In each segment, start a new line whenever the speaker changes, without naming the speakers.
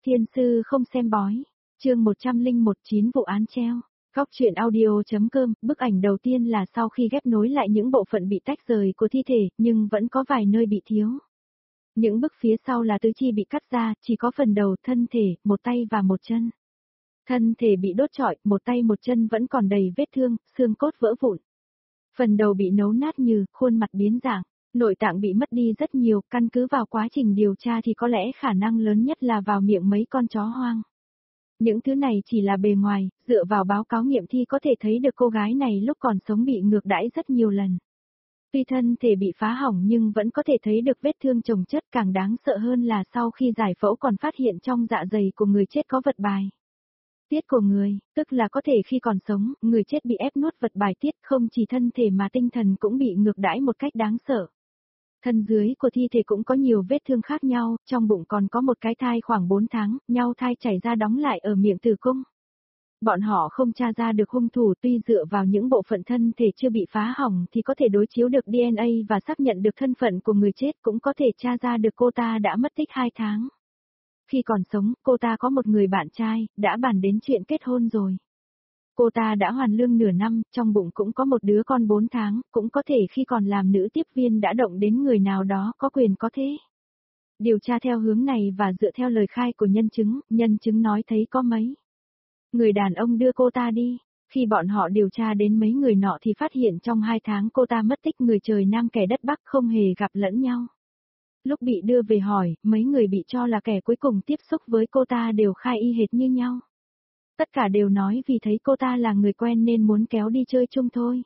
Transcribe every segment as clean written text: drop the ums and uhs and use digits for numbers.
Thiên sư không xem bói. Chương 101 vụ án treo. Góc truyện audio.com. Bức ảnh đầu tiên là sau khi ghép nối lại những bộ phận bị tách rời của thi thể, nhưng vẫn có vài nơi bị thiếu. Những bức phía sau là tứ chi bị cắt ra, chỉ có phần đầu, thân thể, một tay và một chân. Thân thể bị đốt trọi, một tay một chân vẫn còn đầy vết thương, xương cốt vỡ vụn. Phần đầu bị nấu nát nhừ, khuôn mặt biến dạng. Nội tạng bị mất đi rất nhiều, căn cứ vào quá trình điều tra thì có lẽ khả năng lớn nhất là vào miệng mấy con chó hoang. Những thứ này chỉ là bề ngoài, dựa vào báo cáo nghiệm thi có thể thấy được cô gái này lúc còn sống bị ngược đãi rất nhiều lần. Tuy thân thể bị phá hỏng nhưng vẫn có thể thấy được vết thương chồng chất, càng đáng sợ hơn là sau khi giải phẫu còn phát hiện trong dạ dày của người chết có vật bài tiết của người, tức là có thể khi còn sống, người chết bị ép nuốt vật bài tiết, không chỉ thân thể mà tinh thần cũng bị ngược đãi một cách đáng sợ. Thân dưới của thi thể cũng có nhiều vết thương khác nhau, trong bụng còn có một cái thai khoảng 4 tháng, nhau thai chảy ra đóng lại ở miệng tử cung. Bọn họ không tra ra được hung thủ, tuy dựa vào những bộ phận thân thể chưa bị phá hỏng thì có thể đối chiếu được DNA và xác nhận được thân phận của người chết, cũng có thể tra ra được cô ta đã mất tích 2 tháng. Khi còn sống, cô ta có một người bạn trai, đã bàn đến chuyện kết hôn rồi. Cô ta đã hoàn lương nửa năm, trong bụng cũng có một đứa con 4 tháng, cũng có thể khi còn làm nữ tiếp viên đã động đến người nào đó có quyền có thế. Điều tra theo hướng này và dựa theo lời khai của nhân chứng nói thấy có mấy người đàn ông đưa cô ta đi. Khi bọn họ điều tra đến mấy người nọ thì phát hiện trong 2 tháng cô ta mất tích, người trời Nam kẻ đất Bắc, không hề gặp lẫn nhau. Lúc bị đưa về hỏi, mấy người bị cho là kẻ cuối cùng tiếp xúc với cô ta đều khai y hệt như nhau. Tất cả đều nói vì thấy cô ta là người quen nên muốn kéo đi chơi chung thôi.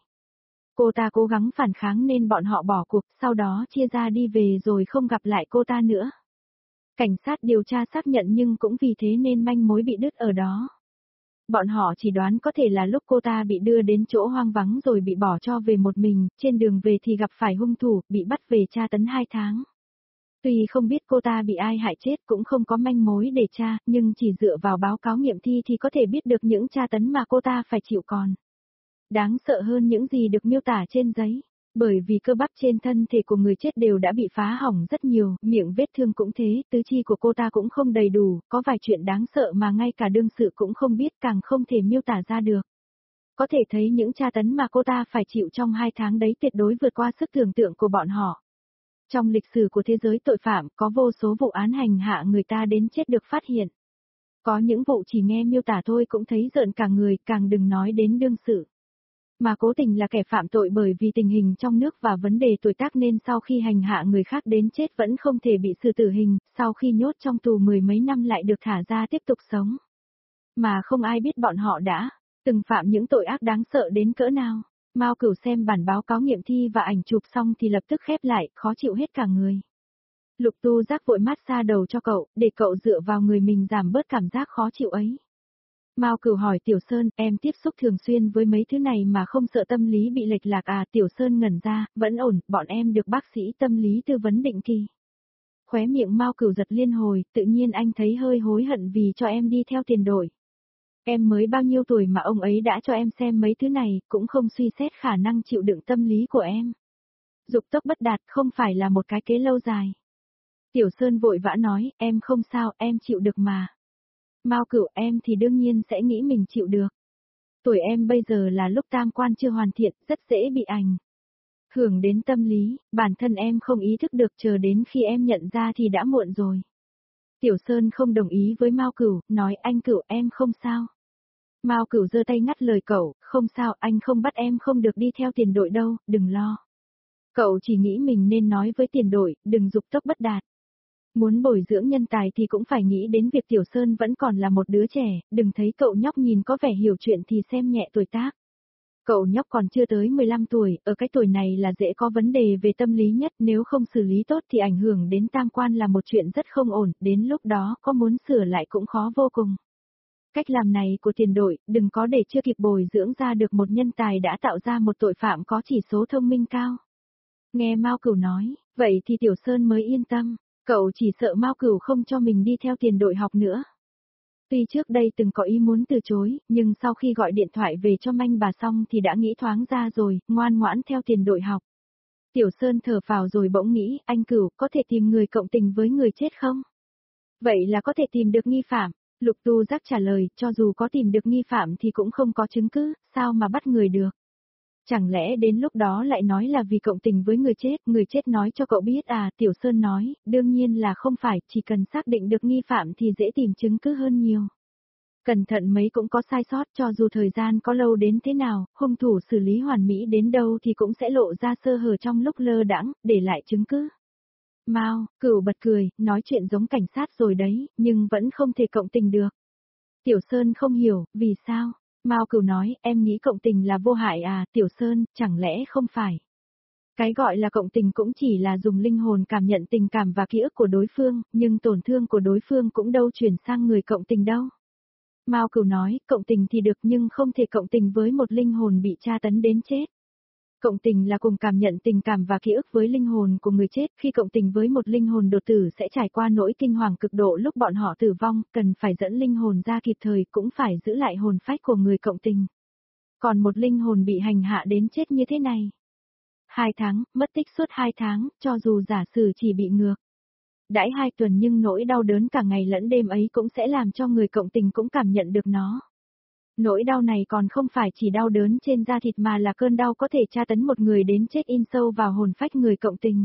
Cô ta cố gắng phản kháng nên bọn họ bỏ cuộc, sau đó chia ra đi về rồi không gặp lại cô ta nữa. Cảnh sát điều tra xác nhận nhưng cũng vì thế nên manh mối bị đứt ở đó. Bọn họ chỉ đoán có thể là lúc cô ta bị đưa đến chỗ hoang vắng rồi bị bỏ cho về một mình, trên đường về thì gặp phải hung thủ, bị bắt về tra tấn 2 tháng. Tuy không biết cô ta bị ai hại chết, cũng không có manh mối để tra, nhưng chỉ dựa vào báo cáo nghiệm thi thì có thể biết được những tra tấn mà cô ta phải chịu còn đáng sợ hơn những gì được miêu tả trên giấy. Bởi vì cơ bắp trên thân thể của người chết đều đã bị phá hỏng rất nhiều, miệng vết thương cũng thế, tứ chi của cô ta cũng không đầy đủ, có vài chuyện đáng sợ mà ngay cả đương sự cũng không biết, càng không thể miêu tả ra được. Có thể thấy những tra tấn mà cô ta phải chịu trong 2 tháng đấy tuyệt đối vượt qua sức tưởng tượng của bọn họ. Trong lịch sử của thế giới tội phạm, có vô số vụ án hành hạ người ta đến chết được phát hiện. Có những vụ chỉ nghe miêu tả thôi cũng thấy rợn cả người, càng đừng nói đến đương sự. Mà cố tình là kẻ phạm tội bởi vì tình hình trong nước và vấn đề tuổi tác nên sau khi hành hạ người khác đến chết vẫn không thể bị xử tử hình, sau khi nhốt trong tù 10 mấy năm lại được thả ra tiếp tục sống. Mà không ai biết bọn họ đã từng phạm những tội ác đáng sợ đến cỡ nào. Mao Cửu xem bản báo cáo nghiệm thi và ảnh chụp xong thì lập tức khép lại, khó chịu hết cả người. Lục Tu Giác vội massage đầu cho cậu, để cậu dựa vào người mình giảm bớt cảm giác khó chịu ấy. Mao Cửu hỏi Tiểu Sơn, em tiếp xúc thường xuyên với mấy thứ này mà không sợ tâm lý bị lệch lạc à? Tiểu Sơn ngẩn ra, vẫn ổn, bọn em được bác sĩ tâm lý tư vấn định kỳ. Khóe miệng Mao Cửu giật liên hồi, tự nhiên anh thấy hơi hối hận vì cho em đi theo tiền đội. Em mới bao nhiêu tuổi mà ông ấy đã cho em xem mấy thứ này, cũng không suy xét khả năng chịu đựng tâm lý của em. Dục tốc bất đạt không phải là một cái kế lâu dài. Tiểu Sơn vội vã nói, em không sao, em chịu được mà. Mao Cửu, em thì đương nhiên sẽ nghĩ mình chịu được. Tuổi em bây giờ là lúc tam quan chưa hoàn thiện, rất dễ bị ảnh hưởng đến tâm lý, bản thân em không ý thức được, chờ đến khi em nhận ra thì đã muộn rồi. Tiểu Sơn không đồng ý với Mao Cửu, nói anh Cửu em không sao. Mao Cửu giơ tay ngắt lời cậu, không sao, anh không bắt em không được đi theo tiền đội đâu, đừng lo. Cậu chỉ nghĩ mình nên nói với tiền đội, đừng dục tốc bất đạt. Muốn bồi dưỡng nhân tài thì cũng phải nghĩ đến việc Tiểu Sơn vẫn còn là một đứa trẻ, đừng thấy cậu nhóc nhìn có vẻ hiểu chuyện thì xem nhẹ tuổi tác. Cậu nhóc còn chưa tới 15 tuổi, ở cái tuổi này là dễ có vấn đề về tâm lý nhất, nếu không xử lý tốt thì ảnh hưởng đến tam quan là một chuyện rất không ổn, đến lúc đó có muốn sửa lại cũng khó vô cùng. Cách làm này của tiền đội, đừng có để chưa kịp bồi dưỡng ra được một nhân tài đã tạo ra một tội phạm có chỉ số thông minh cao. Nghe Mao Cửu nói, vậy thì Tiểu Sơn mới yên tâm, cậu chỉ sợ Mao Cửu không cho mình đi theo tiền đội học nữa. Tuy trước đây từng có ý muốn từ chối, nhưng sau khi gọi điện thoại về cho Manh bà xong thì đã nghĩ thoáng ra rồi, ngoan ngoãn theo tiền đội học. Tiểu Sơn thở phào rồi bỗng nghĩ, anh Cửu có thể tìm người cộng tình với người chết không? Vậy là có thể tìm được nghi phạm. Lục Tu Giác trả lời, cho dù có tìm được nghi phạm thì cũng không có chứng cứ, sao mà bắt người được. Chẳng lẽ đến lúc đó lại nói là vì cộng tình với người chết nói cho cậu biết à, Tiểu Sơn nói, đương nhiên là không phải, chỉ cần xác định được nghi phạm thì dễ tìm chứng cứ hơn nhiều. Cẩn thận mấy cũng có sai sót, cho dù thời gian có lâu đến thế nào, hung thủ xử lý hoàn mỹ đến đâu thì cũng sẽ lộ ra sơ hở trong lúc lơ đãng, để lại chứng cứ. Mao, Cửu bật cười, nói chuyện giống cảnh sát rồi đấy, nhưng vẫn không thể cộng tình được. Tiểu Sơn không hiểu, vì sao? Mao Cửu nói, em nghĩ cộng tình là vô hại à, Tiểu Sơn, chẳng lẽ không phải? Cái gọi là cộng tình cũng chỉ là dùng linh hồn cảm nhận tình cảm và ký ức của đối phương, nhưng tổn thương của đối phương cũng đâu chuyển sang người cộng tình đâu. Mao Cửu nói, cộng tình thì được nhưng không thể cộng tình với một linh hồn bị tra tấn đến chết. Cộng tình là cùng cảm nhận tình cảm và ký ức với linh hồn của người chết, khi cộng tình với một linh hồn đột tử sẽ trải qua nỗi kinh hoàng cực độ lúc bọn họ tử vong, cần phải dẫn linh hồn ra kịp thời cũng phải giữ lại hồn phách của người cộng tình. Còn một linh hồn bị hành hạ đến chết như thế này. 2 tháng, mất tích suốt 2 tháng, cho dù giả sử chỉ bị ngược. Đãi 2 tuần nhưng nỗi đau đớn cả ngày lẫn đêm ấy cũng sẽ làm cho người cộng tình cũng cảm nhận được nó. Nỗi đau này còn không phải chỉ đau đớn trên da thịt mà là cơn đau có thể tra tấn một người đến chết in sâu vào hồn phách người cộng tình.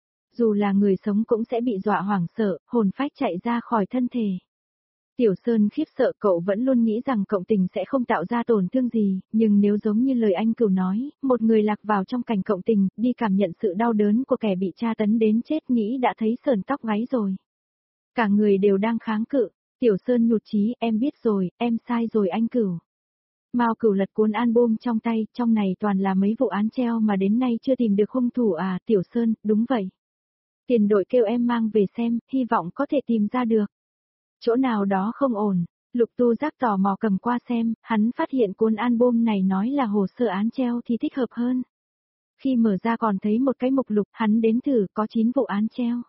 Dù là người sống cũng sẽ bị dọa hoảng sợ, hồn phách chạy ra khỏi thân thể. Tiểu Sơn khiếp sợ, cậu vẫn luôn nghĩ rằng cộng tình sẽ không tạo ra tổn thương gì, nhưng nếu giống như lời anh Cửu nói, một người lạc vào trong cảnh cộng tình, đi cảm nhận sự đau đớn của kẻ bị tra tấn đến chết nghĩ đã thấy sởn tóc gáy rồi. Cả người đều đang kháng cự, Tiểu Sơn nhụt chí, em biết rồi, em sai rồi anh Cửu. Mao Cửu lật cuốn album trong tay, trong này toàn là mấy vụ án treo mà đến nay chưa tìm được hung thủ à, Tiểu Sơn, đúng vậy. Tiền đội kêu em mang về xem, hy vọng có thể tìm ra được. Chỗ nào đó không ổn, Lục Tu Giác tò mò cầm qua xem, hắn phát hiện cuốn album này nói là hồ sơ án treo thì thích hợp hơn. Khi mở ra còn thấy một cái mục lục, hắn đếm thử có 9 vụ án treo.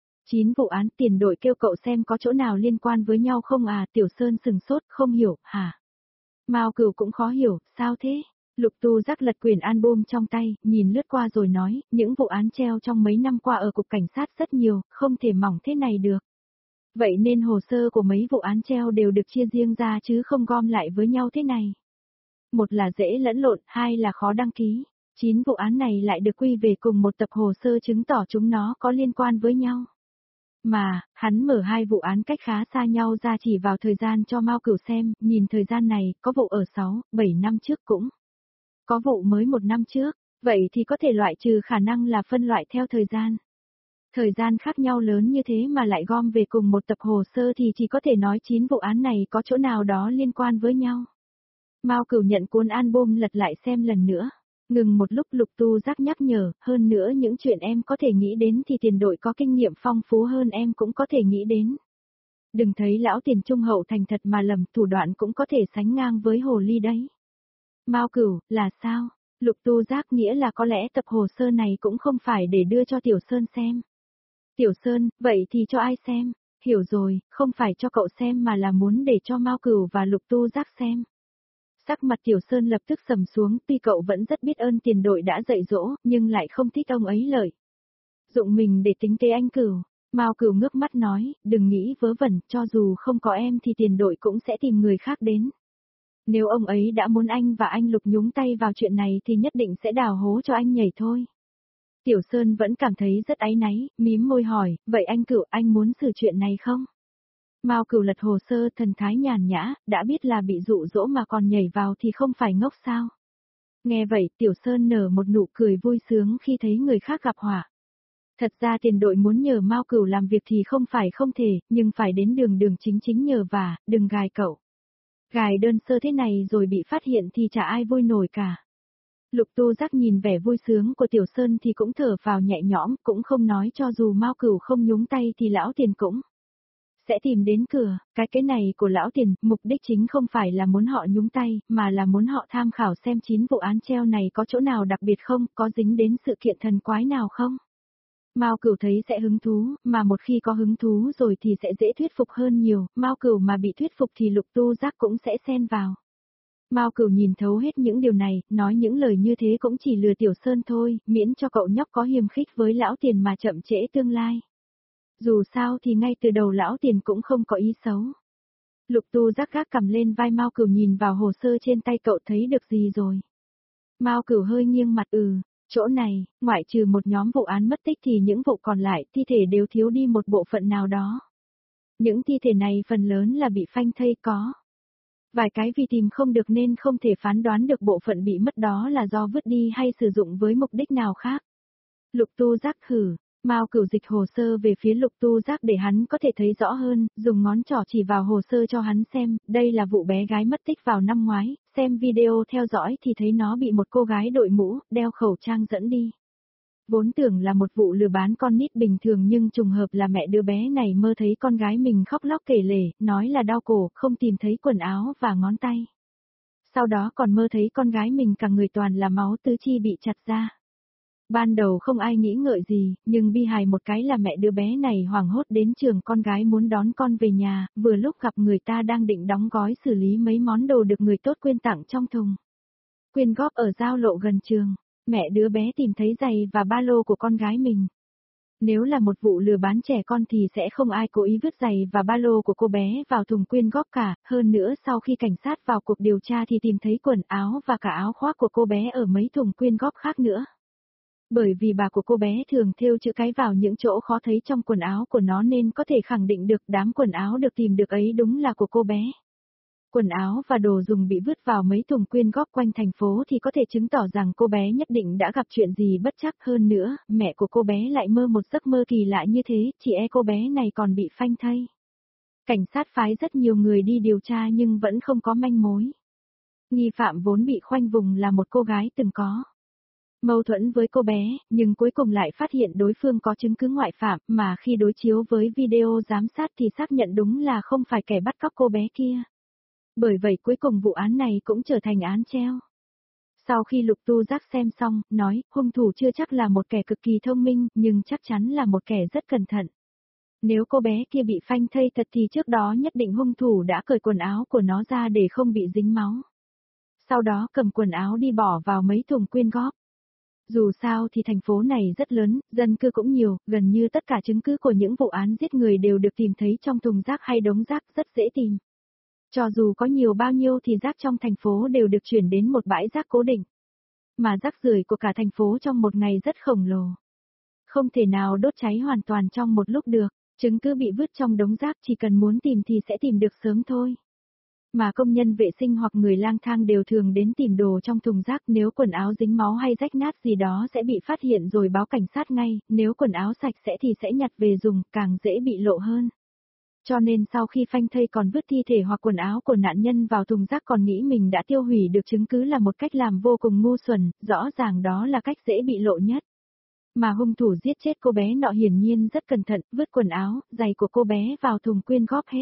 9 vụ án, tiền đội kêu cậu xem có chỗ nào liên quan với nhau không à, Tiểu Sơn sừng sốt, không hiểu, hả? Mao Cửu cũng khó hiểu, sao thế? Lục Tu Giác lật quyển album trong tay, nhìn lướt qua rồi nói, những vụ án treo trong mấy năm qua ở cục cảnh sát rất nhiều, không thể mỏng thế này được. Vậy nên hồ sơ của mấy vụ án treo đều được chia riêng ra chứ không gom lại với nhau thế này. Một là dễ lẫn lộn, hai là khó đăng ký. 9 vụ án này lại được quy về cùng một tập hồ sơ chứng tỏ chúng nó có liên quan với nhau. Mà, hắn mở 2 vụ án cách khá xa nhau ra chỉ vào thời gian cho Mao Cửu xem, nhìn thời gian này, có vụ ở 6, 7 năm trước cũng. Có vụ mới 1 năm trước, vậy thì có thể loại trừ khả năng là phân loại theo thời gian. Thời gian khác nhau lớn như thế mà lại gom về cùng một tập hồ sơ thì chỉ có thể nói 9 vụ án này có chỗ nào đó liên quan với nhau. Mao Cửu nhận cuốn album lật lại xem lần nữa. Ngừng một lúc Lục Tu Giác nhắc nhở, hơn nữa những chuyện em có thể nghĩ đến thì tiền đội có kinh nghiệm phong phú hơn em cũng có thể nghĩ đến. Đừng thấy lão tiền trung hậu thành thật mà lầm, thủ đoạn cũng có thể sánh ngang với hồ ly đấy. Mao Cửu, là sao? Lục Tu Giác nghĩa là có lẽ tập hồ sơ này cũng không phải để đưa cho Tiểu Sơn xem. Tiểu Sơn, vậy thì cho ai xem? Hiểu rồi, không phải cho cậu xem mà là muốn để cho Mao Cửu và Lục Tu Giác xem. Sắc mặt Tiểu Sơn lập tức sầm xuống, tuy cậu vẫn rất biết ơn tiền đội đã dạy dỗ, nhưng lại không thích ông ấy lợi dụng mình để tính kế anh Cửu. Mao Cửu ngước mắt nói, đừng nghĩ vớ vẩn, cho dù không có em thì tiền đội cũng sẽ tìm người khác đến. Nếu ông ấy đã muốn anh và anh Lục nhúng tay vào chuyện này thì nhất định sẽ đào hố cho anh nhảy thôi. Tiểu Sơn vẫn cảm thấy rất áy náy, mím môi hỏi, vậy anh Cửu, anh muốn xử chuyện này không? Mao Cửu lật hồ sơ, thần thái nhàn nhã, đã biết là bị dụ dỗ mà còn nhảy vào thì không phải ngốc sao? Nghe vậy, Tiểu Sơn nở một nụ cười vui sướng khi thấy người khác gặp họa. Thật ra tiền đội muốn nhờ Mao Cửu làm việc thì không phải không thể, nhưng phải đến đường đường chính chính nhờ và, đừng gài cậu. Gài đơn sơ thế này rồi bị phát hiện thì chả ai vui nổi cả. Lục Tu Giác nhìn vẻ vui sướng của Tiểu Sơn thì cũng thở vào nhẹ nhõm, cũng không nói cho dù Mao Cửu không nhúng tay thì lão tiền cũng sẽ tìm đến cửa. Cái này của lão tiền, mục đích chính không phải là muốn họ nhúng tay, mà là muốn họ tham khảo xem 9 vụ án treo này có chỗ nào đặc biệt không, có dính đến sự kiện thần quái nào không. Mao Cửu thấy sẽ hứng thú, mà một khi có hứng thú rồi thì sẽ dễ thuyết phục hơn nhiều, Mao Cửu mà bị thuyết phục thì Lục Tu Giác cũng sẽ xen vào. Mao Cửu nhìn thấu hết những điều này, nói những lời như thế cũng chỉ lừa Tiểu Sơn thôi, miễn cho cậu nhóc có hiềm khích với lão tiền mà chậm trễ tương lai. Dù sao thì ngay từ đầu lão tiền cũng không có ý xấu. Lục Tu Giác gác cầm lên vai Mao Cửu nhìn vào hồ sơ trên tay cậu thấy được gì rồi. Mao Cửu hơi nghiêng mặt chỗ này, ngoại trừ một nhóm vụ án mất tích thì những vụ còn lại thi thể đều thiếu đi một bộ phận nào đó. Những thi thể này phần lớn là bị phanh thây có. Vài cái vì tìm không được nên không thể phán đoán được bộ phận bị mất đó là do vứt đi hay sử dụng với mục đích nào khác. Lục Tu Giác hử, Mao Cửu dịch hồ sơ về phía Lục Tu Giác để hắn có thể thấy rõ hơn, dùng ngón trỏ chỉ vào hồ sơ cho hắn xem, đây là vụ bé gái mất tích vào năm ngoái, xem video theo dõi thì thấy nó bị một cô gái đội mũ, đeo khẩu trang dẫn đi. Vốn tưởng là một vụ lừa bán con nít bình thường nhưng trùng hợp là mẹ đứa bé này mơ thấy con gái mình khóc lóc kể lể, nói là đau cổ, không tìm thấy quần áo và ngón tay. Sau đó còn mơ thấy con gái mình cả người toàn là máu tứ chi bị chặt ra. Ban đầu không ai nghĩ ngợi gì, nhưng bi hài một cái là mẹ đứa bé này hoảng hốt đến trường con gái muốn đón con về nhà, vừa lúc gặp người ta đang định đóng gói xử lý mấy món đồ được người tốt quyên tặng trong thùng. Quyên góp ở giao lộ gần trường, mẹ đứa bé tìm thấy giày và ba lô của con gái mình. Nếu là một vụ lừa bán trẻ con thì sẽ không ai cố ý vứt giày và ba lô của cô bé vào thùng quyên góp cả, hơn nữa sau khi cảnh sát vào cuộc điều tra thì tìm thấy quần áo và cả áo khoác của cô bé ở mấy thùng quyên góp khác nữa. Bởi vì bà của cô bé thường thêu chữ cái vào những chỗ khó thấy trong quần áo của nó nên có thể khẳng định được đám quần áo được tìm được ấy đúng là của cô bé. Quần áo và đồ dùng bị vứt vào mấy thùng quyên góp quanh thành phố thì có thể chứng tỏ rằng cô bé nhất định đã gặp chuyện gì bất trắc hơn nữa, mẹ của cô bé lại mơ một giấc mơ kỳ lạ như thế, chị cô bé này còn bị phanh thây. Cảnh sát phái rất nhiều người đi điều tra nhưng vẫn không có manh mối. Nghi phạm vốn bị khoanh vùng là một cô gái từng có mâu thuẫn với cô bé, nhưng cuối cùng lại phát hiện đối phương có chứng cứ ngoại phạm mà khi đối chiếu với video giám sát thì xác nhận đúng là không phải kẻ bắt cóc cô bé kia. Bởi vậy cuối cùng vụ án này cũng trở thành án treo. Sau khi Lục Tu Giác xem xong, nói, hung thủ chưa chắc là một kẻ cực kỳ thông minh, nhưng chắc chắn là một kẻ rất cẩn thận. Nếu cô bé kia bị phanh thây thật thì trước đó nhất định hung thủ đã cởi quần áo của nó ra để không bị dính máu. Sau đó cầm quần áo đi bỏ vào mấy thùng quyên góp. Dù sao thì thành phố này rất lớn, dân cư cũng nhiều, gần như tất cả chứng cứ của những vụ án giết người đều được tìm thấy trong thùng rác hay đống rác rất dễ tìm. Cho dù có nhiều bao nhiêu thì rác trong thành phố đều được chuyển đến một bãi rác cố định. Mà rác rưởi của cả thành phố trong một ngày rất khổng lồ. Không thể nào đốt cháy hoàn toàn trong một lúc được, chứng cứ bị vứt trong đống rác chỉ cần muốn tìm thì sẽ tìm được sớm thôi. Mà công nhân vệ sinh hoặc người lang thang đều thường đến tìm đồ trong thùng rác, nếu quần áo dính máu hay rách nát gì đó sẽ bị phát hiện rồi báo cảnh sát ngay, nếu quần áo sạch sẽ thì sẽ nhặt về dùng, càng dễ bị lộ hơn. Cho nên sau khi phanh thây còn vứt thi thể hoặc quần áo của nạn nhân vào thùng rác còn nghĩ mình đã tiêu hủy được chứng cứ là một cách làm vô cùng ngu xuẩn, rõ ràng đó là cách dễ bị lộ nhất. Mà hung thủ giết chết cô bé nọ hiển nhiên rất cẩn thận, vứt quần áo, giày của cô bé vào thùng quyên góp hết.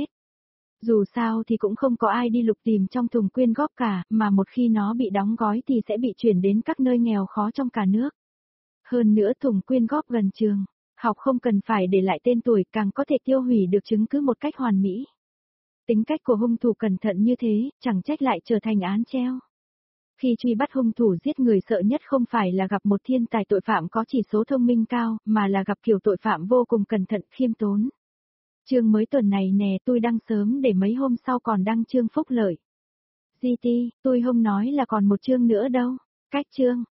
Dù sao thì cũng không có ai đi lục tìm trong thùng quyên góp cả, mà một khi nó bị đóng gói thì sẽ bị chuyển đến các nơi nghèo khó trong cả nước. Hơn nữa thùng quyên góp gần trường, học không cần phải để lại tên tuổi càng có thể tiêu hủy được chứng cứ một cách hoàn mỹ. Tính cách của hung thủ cẩn thận như thế, chẳng trách lại trở thành án treo. Khi truy bắt hung thủ giết người sợ nhất không phải là gặp một thiên tài tội phạm có chỉ số thông minh cao, mà là gặp kiểu tội phạm vô cùng cẩn thận, khiêm tốn. Chương mới tuần này nè tôi đăng sớm để mấy hôm sau còn đăng chương phúc lợi. GT, tôi không nói là còn một chương nữa đâu. Cách chương.